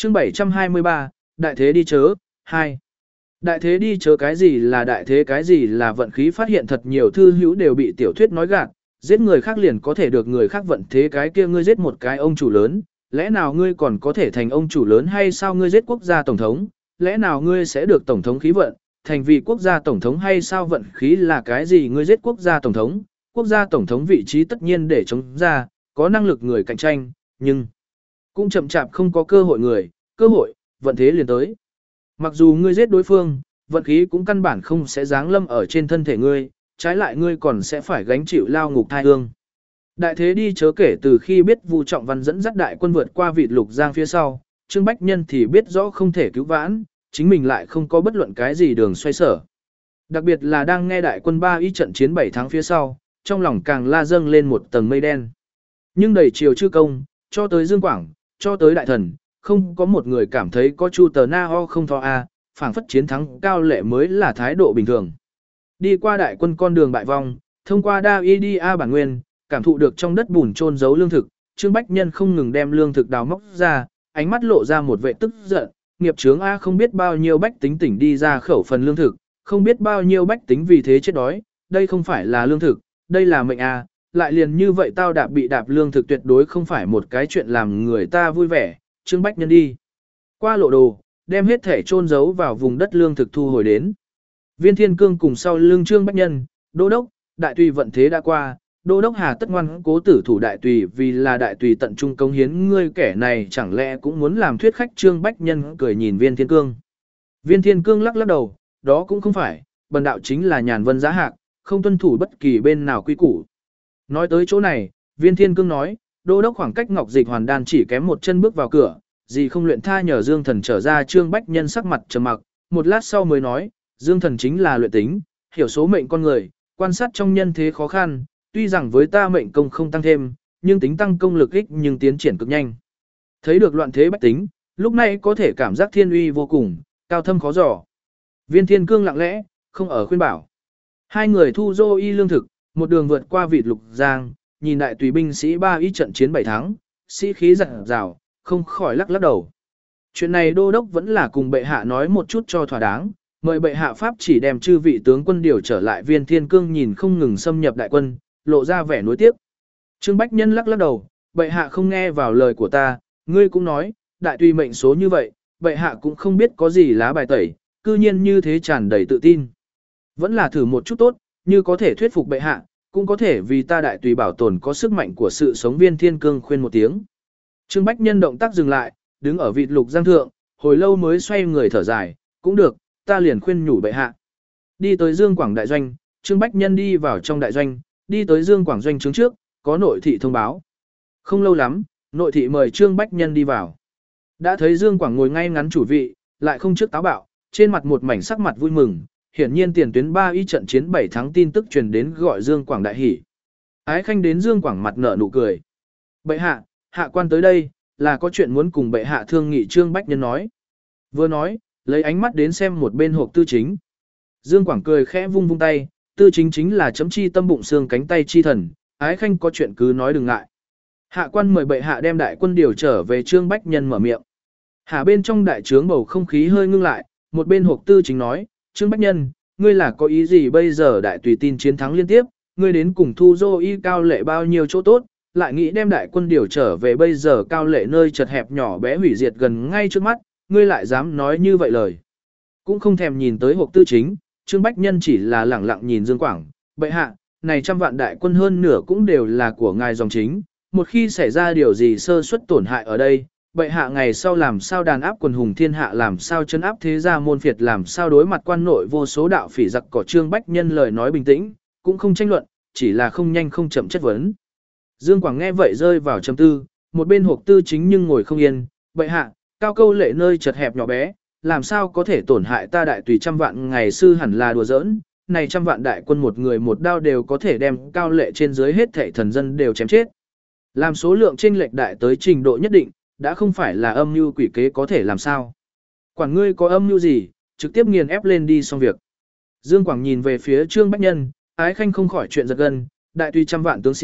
Chương 723, đại thế đi chớ, 2. Đại thế đi chớ, cái gì là đại thế, cái gì là vận khí, phát hiện thật nhiều thư hữu đều bị tiểu thuyết nói gạt, giết người khác liền có thể được người khác vận thế, cái kia ngươi giết một cái ông chủ lớn, lẽ nào ngươi còn có thể thành ông chủ lớn hay sao, ngươi giết quốc gia tổng thống, lẽ nào ngươi sẽ được tổng thống khí vận, thành vì quốc gia tổng thống hay sao, vận khí là cái gì, ngươi giết quốc gia tổng thống vị trí tất nhiên để chống ra, có năng lực người cạnh tranh, nhưng cũng chậm chạp không có cơ hội, vận thế liền tới. Mặc dù ngươi giết đối phương, vận khí cũng căn bản không sẽ giáng lâm ở trên thân thể ngươi, trái lại ngươi còn sẽ phải gánh chịu lao ngục thai hương. Đại thế đi chớ, kể từ khi biết Vu Trọng Văn dẫn dắt đại quân vượt qua Vịt Lục Giang phía sau, Trương Bách Nhân thì biết rõ không thể cứu vãn, chính mình lại không có bất luận cái gì đường xoay sở. Đặc biệt là đang nghe đại quân 3 y trận chiến 7 tháng phía sau, trong lòng càng la dâng lên một tầng mây đen. Nhưng đầy chiều chư công, cho tới Dương Quảng, cho tới đại thần, không có một người cảm thấy có Chu Tờ Na Ho không tho a, phảng phất chiến thắng cao lệ mới là thái độ bình thường. Đi qua đại quân con đường bại vong, thông qua đa y đi a bản nguyên, cảm thụ được trong đất bùn chôn giấu lương thực, Trương Bách Nhân không ngừng đem lương thực đào móc ra, ánh mắt lộ ra một vẻ tức giận, nghiệp chướng a, không biết bao nhiêu bách tính tỉnh đi ra khẩu phần lương thực, không biết bao nhiêu bách tính vì thế chết đói, đây không phải là lương thực, đây là mệnh a, lại liền như vậy tao đạp bị đạp lương thực tuyệt đối không phải một cái chuyện làm người ta vui vẻ. Trương Bách Nhân đi qua lộ đồ, đem hết thể chôn giấu vào vùng đất lương thực thu hồi đến. Viên Thiên Cương cùng sau lưng Trương Bách Nhân, đô đốc, đại tùy vận thế đã qua, đô đốc hà tất ngoan cố tử thủ đại tùy, vì là đại tùy tận trung cống hiến, ngươi kẻ này chẳng lẽ cũng muốn làm thuyết khách. Trương Bách Nhân cười nhìn Viên Thiên Cương. Viên Thiên Cương lắc lắc đầu, đó cũng không phải, bần đạo chính là nhàn vân giá hạc, không tuân thủ bất kỳ bên nào quy củ. Nói tới chỗ này, Viên Thiên Cương nói, đô đốc khoảng cách Ngọc Dịch Hoàn Đan chỉ kém một chân bước vào cửa, gì không luyện tha nhờ Dương Thần trở ra. Trương Bách Nhân sắc mặt trầm mặc, một lát sau mới nói, Dương Thần chính là luyện tính, hiểu số mệnh con người, quan sát trong nhân thế khó khăn, tuy rằng với ta mệnh công không tăng thêm, nhưng tính tăng công lực ích nhưng tiến triển cực nhanh. Thấy được loạn thế bách tính, lúc này có thể cảm giác thiên uy vô cùng, cao thâm khó dò. Viên Thiên Cương lặng lẽ, không ở khuyên bảo. Hai người thu dô y lương thực, một đường vượt qua Vịt Lục Giang, nhìn đại tùy binh sĩ 3 y trận chiến 7 tháng, sĩ khí dặn dào, không khỏi lắc lắc đầu. Chuyện này đô đốc vẫn là cùng bệ hạ nói một chút cho thỏa đáng, mời bệ hạ pháp chỉ đem chư vị tướng quân điều trở lại. Viên Thiên Cương nhìn không ngừng xâm nhập đại quân, lộ ra vẻ nuối tiếc. Trương Bách Nhân lắc lắc đầu, bệ hạ không nghe vào lời của ta, ngươi cũng nói, đại tùy mệnh số như vậy, bệ hạ cũng không biết có gì lá bài tẩy, cư nhiên như thế tràn đầy tự tin. Vẫn là thử một chút tốt, như có thể thuyết phục bệ hạ, cũng có thể vì ta đại tùy bảo tồn có sức mạnh của sự sống. Viên Thiên Cương khuyên một tiếng. Trương Bách Nhân động tác dừng lại, đứng ở Vịt Lục Giang thượng, hồi lâu mới xoay người thở dài, cũng được, ta liền khuyên nhủ bệ hạ. Đi tới Dương Quảng đại doanh, Trương Bách Nhân đi vào trong đại doanh, đi tới Dương Quảng doanh trướng trước, có nội thị thông báo. Không lâu lắm, nội thị mời Trương Bách Nhân đi vào. Đã thấy Dương Quảng ngồi ngay ngắn chủ vị, lại không trước táo bạo, trên mặt một mảnh sắc mặt vui mừng, hiển nhiên tiền tuyến 3 y trận chiến 7 tháng tin tức truyền đến, gọi Dương Quảng đại hỉ. Ái Khanh đến, Dương Quảng mặt nở nụ cười. Bệ hạ, hạ quan tới đây, là có chuyện muốn cùng bệ hạ thương nghị. Trương Bách Nhân nói. Vừa nói, lấy ánh mắt đến xem một bên hộp tư chính. Dương Quảng cười khẽ vung vung tay, tư chính chính là chấm chi tâm bụng xương cánh tay chi thần, Ái Khanh có chuyện cứ nói đừng ngại. Hạ quan mời bệ hạ đem đại quân điều trở về. Trương Bách Nhân mở miệng. Hạ bên trong đại trướng bầu không khí hơi ngưng lại, một bên hộp tư chính nói, Trương Bách Nhân, ngươi là có ý gì bây giờ đại tùy tin chiến thắng liên tiếp, ngươi đến cùng thu dô y cao lệ bao nhiêu chỗ tốt, lại nghĩ đem đại quân điều trở về bây giờ cao lệ nơi chật hẹp nhỏ bé hủy diệt gần ngay trước mắt, ngươi lại dám nói như vậy lời. Cũng không thèm nhìn tới hộp tư chính, Trương Bách Nhân chỉ là lẳng lặng nhìn Dương Quảng, bệ hạ, này 100 vạn đại quân hơn nửa cũng đều là của ngài dòng chính, một khi xảy ra điều gì sơ suất tổn hại ở đây, bệ hạ ngày sau làm sao đàn áp quần hùng thiên hạ, làm sao chân áp thế gia môn phiệt, làm sao đối mặt quan nội vô số đạo phỉ giặc cỏ. Trương Bách Nhân lời nói bình tĩnh, cũng không tranh luận, chỉ là không nhanh không chậm chất vấn. Dương Quảng nghe vậy rơi vào trầm tư, một bên hộp tư chính nhưng ngồi không yên, bệ hạ, cao câu lệ nơi chật hẹp nhỏ bé, làm sao có thể tổn hại ta đại tùy 100 vạn, ngày xưa hẳn là đùa giỡn, này 100 vạn đại quân một người một đao đều có thể đem cao lệ trên dưới hết thảy thần dân đều chém chết. Làm số lượng chênh lệch đại tới trình độ nhất định, đã không phải là âm mưu quỷ kế có thể làm sao. Quản ngươi có âm mưu gì, trực tiếp nghiền ép lên đi xong việc. Dương Quảng nhìn về phía Trương Bách Nhân, Ái Khanh không khỏi chuyện giật gân, đại tùy 100 vạn tướng sĩ,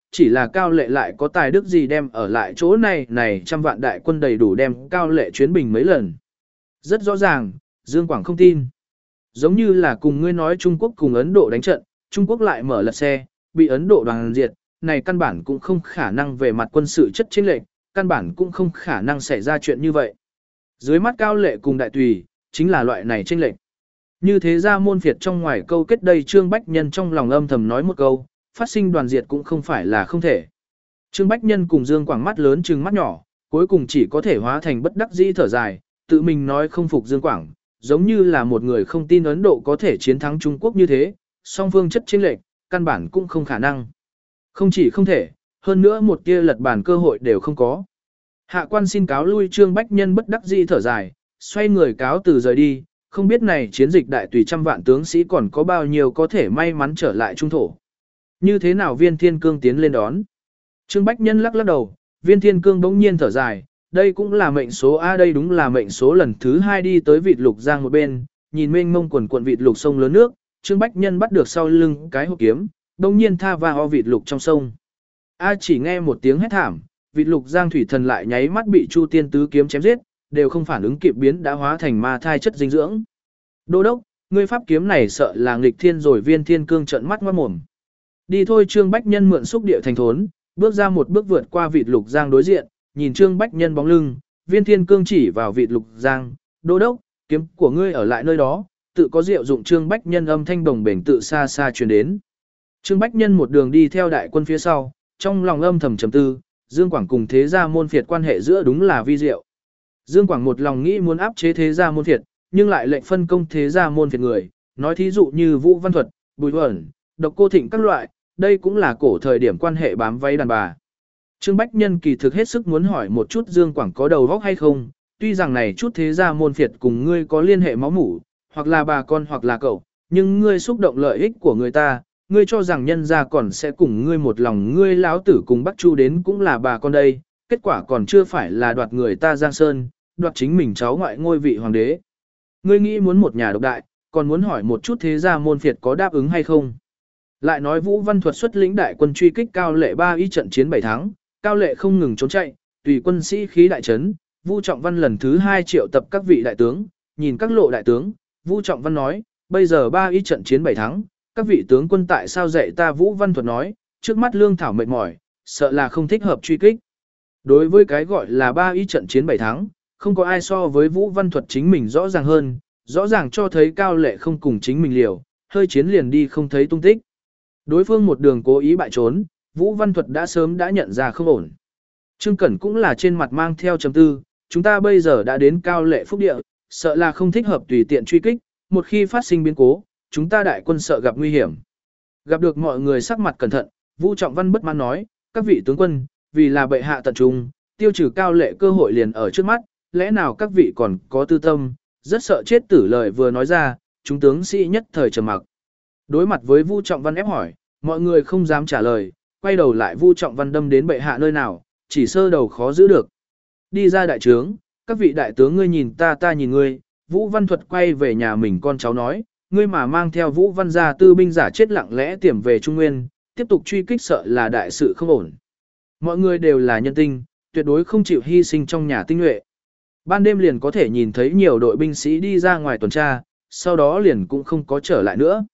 chỉ là Cao Lệ lại có tài đức gì đem ở lại chỗ này này trăm vạn đại quân đầy đủ đem Cao Lệ chuyến bình mấy lần. Rất rõ ràng, Dương Quảng không tin. Giống như là cùng ngươi nói Trung Quốc cùng Ấn Độ đánh trận, Trung Quốc lại mở lật xe, bị Ấn Độ đoàn diệt, này căn bản cũng không khả năng về mặt quân sự chất chênh lệch, căn bản cũng không khả năng xảy ra chuyện như vậy. Dưới mắt Cao Lệ cùng Đại Tùy, chính là loại này chênh lệch. Như thế ra môn phiệt trong ngoài câu kết đây Trương Bách Nhân trong lòng âm thầm nói một câu, phát sinh đoàn diệt cũng không phải là không thể. Trương Bách Nhân cùng Dương Quảng mắt lớn trừng mắt nhỏ, cuối cùng chỉ có thể hóa thành bất đắc dĩ thở dài, tự mình nói không phục Dương Quảng, giống như là một người không tin Ấn Độ có thể chiến thắng Trung Quốc như thế, song phương chất chênh lệch, căn bản cũng không khả năng. Không chỉ không thể, hơn nữa một tia lật bản cơ hội đều không có. Hạ quan xin cáo lui. Trương Bách Nhân bất đắc dĩ thở dài, xoay người cáo từ rời đi, không biết này chiến dịch đại tùy trăm vạn tướng sĩ còn có bao nhiêu có thể may mắn trở lại trung thổ. Như thế nào Viên Thiên Cương tiến lên đón? Trương Bách Nhân lắc lắc đầu, Viên Thiên Cương bỗng nhiên thở dài, đây cũng là mệnh số A, đây đúng là mệnh số. Lần thứ 2 đi tới vịt lục giang một bên, nhìn mênh mông quần quần vịt lục sông lớn nước, Trương Bách Nhân bắt được sau lưng cái hộp kiếm, bỗng nhiên tha vào vịt lục trong sông. A chỉ nghe một tiếng hét thảm, vịt lục giang thủy thần lại nháy mắt bị Chu Tiên tứ kiếm chém giết, đều không phản ứng kịp biến đã hóa thành ma thai chất dinh dưỡng. Đô đốc, ngươi pháp kiếm này sợ là nghịch thiên rồi. Viên Thiên Cương trợn mắt ngoát mồm. Đi thôi. Trương Bách Nhân mượn xúc địa thành thốn, bước ra một bước vượt qua vịt lục giang đối diện, nhìn Trương Bách Nhân bóng lưng, Viên Thiên Cương chỉ vào vịt lục giang, đô đốc, kiếm của ngươi ở lại nơi đó, tự có diệu dụng. Trương Bách Nhân âm thanh đồng bền tự xa xa truyền đến. Trương Bách Nhân một đường đi theo đại quân phía sau, trong lòng âm thầm trầm tư, Dương Quảng cùng thế gia môn phiệt quan hệ giữa đúng là vi diệu. Dương Quảng một lòng nghĩ muốn áp chế thế gia môn phiệt, nhưng lại lệnh phân công thế gia môn phiệt người, nói thí dụ như Vũ Văn Thuật, Bùi Huẩn, Độc Cô Thịnh các loại, đây cũng là cổ thời điểm quan hệ bám váy đàn bà. Trương Bách Nhân kỳ thực hết sức muốn hỏi một chút Dương Quảng có đầu óc hay không, tuy rằng này chút thế gia môn phiệt cùng ngươi có liên hệ máu mủ, hoặc là bà con hoặc là cậu, nhưng ngươi xúc động lợi ích của người ta, ngươi cho rằng nhân gia còn sẽ cùng ngươi một lòng. Ngươi lão tử cùng Bắc Chu đến cũng là bà con đây, kết quả còn chưa phải là đoạt người ta Giang Sơn, đoạt chính mình cháu ngoại ngôi vị hoàng đế. Ngươi nghĩ muốn một nhà độc đại, còn muốn hỏi một chút thế gia môn phiệt có đáp ứng hay không. Lại nói Vũ Văn Thuật xuất lĩnh đại quân truy kích Cao Lệ 3 y trận chiến 7 thắng, Cao Lệ không ngừng trốn chạy, tùy quân sĩ khí đại trấn. Vu Trọng Văn lần thứ 2 triệu tập các vị đại tướng, nhìn các lộ đại tướng, Vu Trọng Văn nói, bây giờ 3 y trận chiến 7 thắng, các vị tướng quân tại sao dạy ta? Vũ Văn Thuật nói, trước mắt lương thảo mệt mỏi, sợ là không thích hợp truy kích. Đối với cái gọi là 3 y trận chiến 7 thắng, không có ai so với Vũ Văn Thuật chính mình rõ ràng hơn, rõ ràng cho thấy Cao Lệ không cùng chính mình liều, hơi chiến liền đi không thấy tung tích. Đối phương một đường cố ý bại trốn, Vũ Văn Thuật đã sớm đã nhận ra không ổn. Trương Cẩn cũng là trên mặt mang theo trầm tư, chúng ta bây giờ đã đến Cao Lệ phúc địa, sợ là không thích hợp tùy tiện truy kích, một khi phát sinh biến cố, chúng ta đại quân sợ gặp nguy hiểm. Gặp được mọi người sắc mặt cẩn thận, Vũ Trọng Văn bất mãn nói, các vị tướng quân, vì là bệ hạ tận trung, tiêu trừ Cao Lệ cơ hội liền ở trước mắt, lẽ nào các vị còn có tư tâm, rất sợ chết tử. Lời vừa nói ra, chúng tướng sĩ nhất thời trầm mặc. Đối mặt với Vũ Trọng Văn ép hỏi, mọi người không dám trả lời, quay đầu lại Vu Trọng Văn đâm đến bệ hạ nơi nào, chỉ sơ đầu khó giữ được. Đi ra đại trướng, các vị đại tướng ngươi nhìn ta ta nhìn ngươi, Vũ Văn Thuật quay về nhà mình con cháu nói, ngươi mà mang theo Vũ Văn gia tư binh giả chết lặng lẽ tiềm về Trung Nguyên, tiếp tục truy kích sợ là đại sự không ổn. Mọi người đều là nhân tinh, tuyệt đối không chịu hy sinh trong nhà tinh nhuệ. Ban đêm liền có thể nhìn thấy nhiều đội binh sĩ đi ra ngoài tuần tra, sau đó liền cũng không có trở lại nữa.